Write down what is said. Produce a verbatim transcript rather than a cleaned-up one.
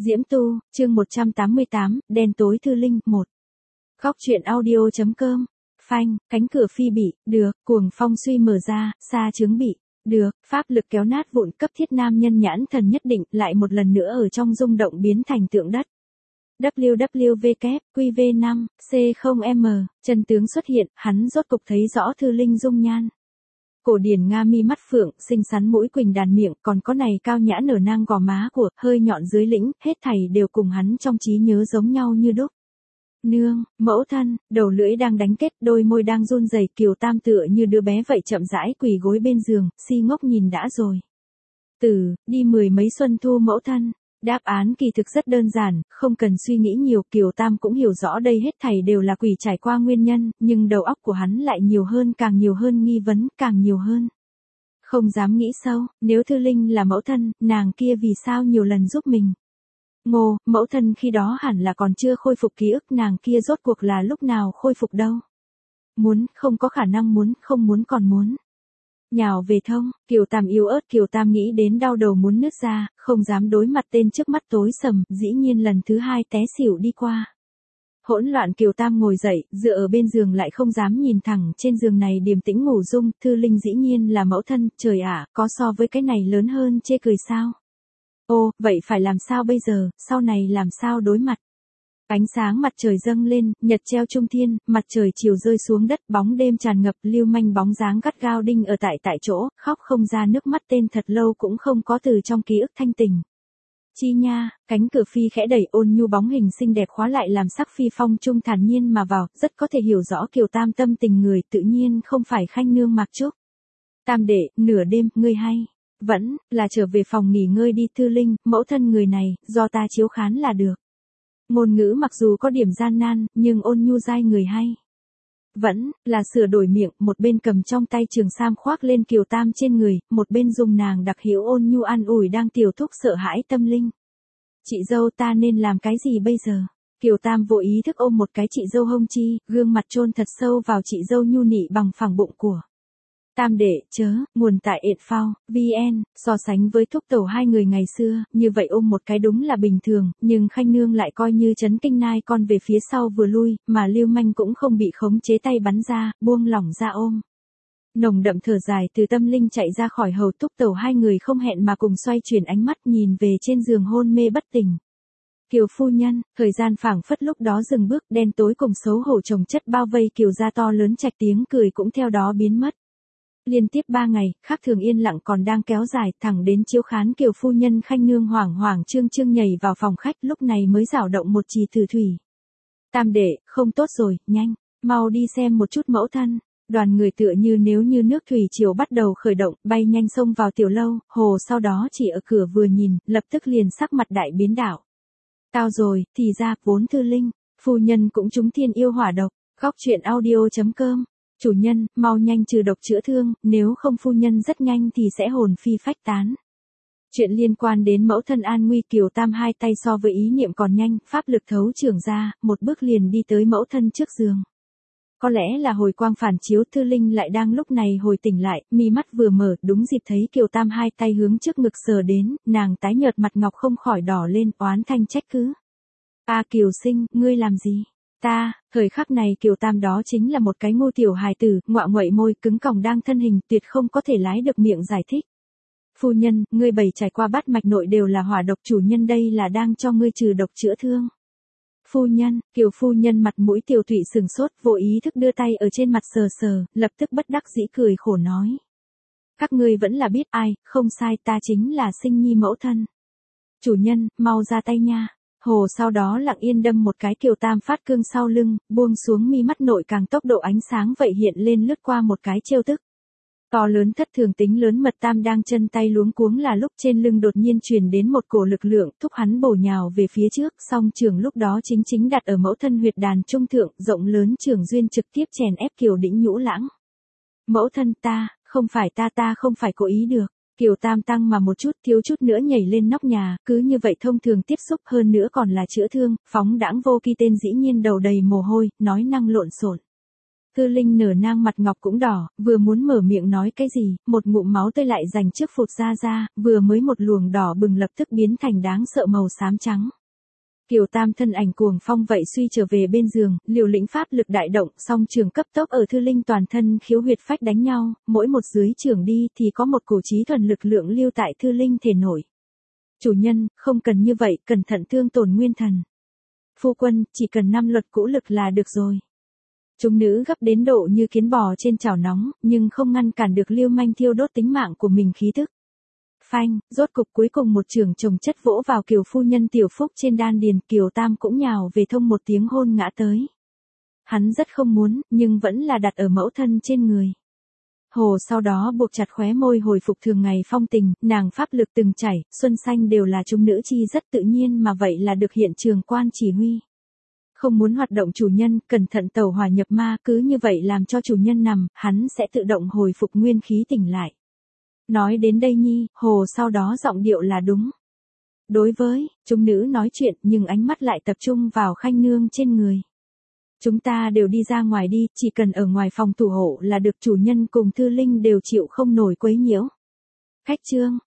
Diễm Tu, chương một trăm tám mươi tám, đen tối Thư Linh, một. Góc truyện audio.com. Phanh, cánh cửa phi bị, được, cuồng phong suy mở ra, sa chướng bị, được, pháp lực kéo nát vụn cấp thiết nam nhân nhãn thần nhất định, lại một lần nữa ở trong rung động biến thành tượng đất. W W W Q V năm C không M, chân tướng xuất hiện, hắn rốt cục thấy rõ Thư Linh dung nhan. Cổ điển nga mi mắt phượng, xinh xắn mũi quỳnh đàn miệng, còn có này cao nhã nở nang gò má của, hơi nhọn dưới lĩnh, hết thảy đều cùng hắn trong trí nhớ giống nhau như đúc. Nương, mẫu thân, đầu lưỡi đang đánh kết, đôi môi đang run rẩy, Kiều Tam tựa như đứa bé vậy chậm rãi quỳ gối bên giường, si ngốc nhìn đã rồi. Từ, đi mười mấy xuân thu mẫu thân. Đáp án kỳ thực rất đơn giản, không cần suy nghĩ nhiều, Kiều Tam cũng hiểu rõ đây hết thảy đều là quỷ trải qua nguyên nhân, nhưng đầu óc của hắn lại nhiều hơn càng nhiều hơn nghi vấn, càng nhiều hơn. Không dám nghĩ sâu, nếu Thư Linh là mẫu thân, nàng kia vì sao nhiều lần giúp mình? Ngô, mẫu thân khi đó hẳn là còn chưa khôi phục ký ức, nàng kia rốt cuộc là lúc nào khôi phục đâu? Muốn, không có khả năng muốn, không muốn còn muốn. Nhào về thông, Kiều Tam yếu ớt, Kiều Tam nghĩ đến đau đầu muốn nứt ra, không dám đối mặt tên trước mắt tối sầm, dĩ nhiên lần thứ hai té xỉu đi qua. Hỗn loạn Kiều Tam ngồi dậy, dựa ở bên giường lại không dám nhìn thẳng, trên giường này điềm tĩnh ngủ dung, Thư Linh dĩ nhiên là mẫu thân, trời ạ, có so với cái này lớn hơn chê cười sao? Ô, vậy phải làm sao bây giờ, sau này làm sao đối mặt? Ánh sáng mặt trời dâng lên, nhật treo trung thiên, mặt trời chiều rơi xuống đất, bóng đêm tràn ngập, lưu manh bóng dáng gắt gao đinh ở tại tại chỗ, khóc không ra nước mắt, tên thật lâu cũng không có từ trong ký ức thanh tình. Chi nha, cánh cửa phi khẽ đẩy, ôn nhu bóng hình xinh đẹp khóa lại làm sắc phi phong trung thản nhiên mà vào, rất có thể hiểu rõ Kiều Tam tâm tình người, tự nhiên không phải khanh nương Mạc Trúc. Tam đệ, nửa đêm, ngươi hay, vẫn, là trở về phòng nghỉ ngơi đi. Thư Linh, mẫu thân người này, do ta chiếu khán là được. Ngôn ngữ mặc dù có điểm gian nan, nhưng ôn nhu dai người hay. Vẫn, là sửa đổi miệng, một bên cầm trong tay trường sam khoác lên Kiều Tam trên người, một bên dùng nàng đặc hữu ôn nhu an ủi đang tiểu thúc sợ hãi tâm linh. Chị dâu ta nên làm cái gì bây giờ? Kiều Tam vô ý thức ôm một cái chị dâu hông chi, gương mặt chôn thật sâu vào chị dâu nhu nị bằng phẳng bụng của. Tam đệ, chớ, nguồn tại ệt phao, vn, so sánh với thúc tẩu hai người ngày xưa, như vậy ôm một cái đúng là bình thường, nhưng khanh nương lại coi như chấn kinh nai con về phía sau vừa lui, mà lưu manh cũng không bị khống chế tay bắn ra, buông lỏng ra ôm. Nồng đậm thở dài từ tâm linh chạy ra khỏi hầu, thúc tẩu hai người không hẹn mà cùng xoay chuyển ánh mắt nhìn về trên giường hôn mê bất tỉnh. Kiều phu nhân, thời gian phảng phất lúc đó dừng bước, đen tối cùng xấu hổ chồng chất bao vây Kiều gia to lớn, trạch tiếng cười cũng theo đó biến mất. Liên tiếp ba ngày, khác thường yên lặng còn đang kéo dài, thẳng đến chiếu khán Kiều phu nhân khanh nương hoảng hoảng trương trương nhảy vào phòng khách, lúc này mới rảo động một trì tử thủy. Tam đệ, không tốt rồi, nhanh, mau đi xem một chút mẫu thân. Đoàn người tựa như nếu như nước thủy triều bắt đầu khởi động, bay nhanh xông vào tiểu lâu, hồ sau đó chỉ ở cửa vừa nhìn, lập tức liền sắc mặt đại biến đảo. Tao rồi, thì ra, vốn Thư Linh, phu nhân cũng trúng thiên yêu hỏa độc. Góc truyện audio.com. Chủ nhân, mau nhanh trừ độc chữa thương, nếu không phu nhân rất nhanh thì sẽ hồn phi phách tán. Chuyện liên quan đến mẫu thân an nguy, Kiều Tam hai tay so với ý niệm còn nhanh, pháp lực thấu trưởng ra, một bước liền đi tới mẫu thân trước giường. Có lẽ là hồi quang phản chiếu, Thư Linh lại đang lúc này hồi tỉnh lại, mi mắt vừa mở, đúng dịp thấy Kiều Tam hai tay hướng trước ngực sờ đến, nàng tái nhợt mặt ngọc không khỏi đỏ lên, oán thanh trách cứ. A Kiều sinh, ngươi làm gì? Ta, thời khắc này Kiều Tam đó chính là một cái ngu tiểu hài tử, ngọa nguậy môi, cứng còng đang thân hình, tuyệt không có thể lái được miệng giải thích. Phu nhân, ngươi bảy trải qua bát mạch nội đều là hỏa độc, chủ nhân đây là đang cho ngươi trừ độc chữa thương. Phu nhân, Kiều phu nhân mặt mũi tiểu thụy sừng sốt, vô ý thức đưa tay ở trên mặt sờ sờ, lập tức bất đắc dĩ cười khổ nói. Các ngươi vẫn là biết ai, không sai, ta chính là sinh nhi mẫu thân. Chủ nhân, mau ra tay nha. Hồ sau đó lặng yên đâm một cái Kiều Tam phát cương sau lưng, buông xuống mi mắt nội càng tốc độ ánh sáng vậy hiện lên lướt qua một cái trêu tức. To lớn thất thường tính lớn mật Tam đang chân tay luống cuống là lúc trên lưng đột nhiên truyền đến một cổ lực lượng, thúc hắn bổ nhào về phía trước, song trường lúc đó chính chính đặt ở mẫu thân huyệt đàn trung thượng, rộng lớn trường duyên trực tiếp chèn ép Kiều Đĩnh nhũ lãng. Mẫu thân ta, không phải ta ta không phải cố ý được. Kiều Tam tăng mà một chút, thiếu chút nữa nhảy lên nóc nhà, cứ như vậy thông thường tiếp xúc, hơn nữa còn là chữa thương, phóng đãng vô kỳ tên dĩ nhiên đầu đầy mồ hôi, nói năng lộn xộn. Thư Linh nở nang mặt ngọc cũng đỏ, vừa muốn mở miệng nói cái gì, một ngụm máu tươi lại giành trước phụt ra ra, vừa mới một luồng đỏ bừng lập tức biến thành đáng sợ màu xám trắng. Kiều Tam thân ảnh cuồng phong vậy suy trở về bên giường, liều lĩnh pháp lực đại động, song trường cấp tốc ở Thư Linh toàn thân khiếu huyệt phách đánh nhau, mỗi một dưới trường đi thì có một cổ trí thuần lực lượng lưu tại Thư Linh thể nổi. Chủ nhân, không cần như vậy, cẩn thận thương tổn nguyên thần. Phu quân, chỉ cần năm luật cũ lực là được rồi. Chúng nữ gấp đến độ như kiến bò trên chảo nóng, nhưng không ngăn cản được Lưu Manh thiêu đốt tính mạng của mình khí tức. Phanh, rốt cục cuối cùng một trường chồng chất vỗ vào Kiều phu nhân tiểu phúc trên đan điền, Kiều Tam cũng nhào về thông một tiếng hôn ngã tới. Hắn rất không muốn, nhưng vẫn là đặt ở mẫu thân trên người. Hồ sau đó buộc chặt khóe môi hồi phục thường ngày phong tình, nàng pháp lực từng chảy, xuân xanh đều là chúng nữ chi rất tự nhiên mà vậy là được hiện trường quan chỉ huy. Không muốn hoạt động chủ nhân, cẩn thận tẩu hỏa nhập ma, cứ như vậy làm cho chủ nhân nằm, hắn sẽ tự động hồi phục nguyên khí tỉnh lại. Nói đến đây nhi, Hồ sau đó giọng điệu là đúng. Đối với, chúng nữ nói chuyện nhưng ánh mắt lại tập trung vào Khanh Nương trên người. Chúng ta đều đi ra ngoài đi, chỉ cần ở ngoài phòng thủ hộ là được, chủ nhân cùng Thư Linh đều chịu không nổi quấy nhiễu. Khách trương,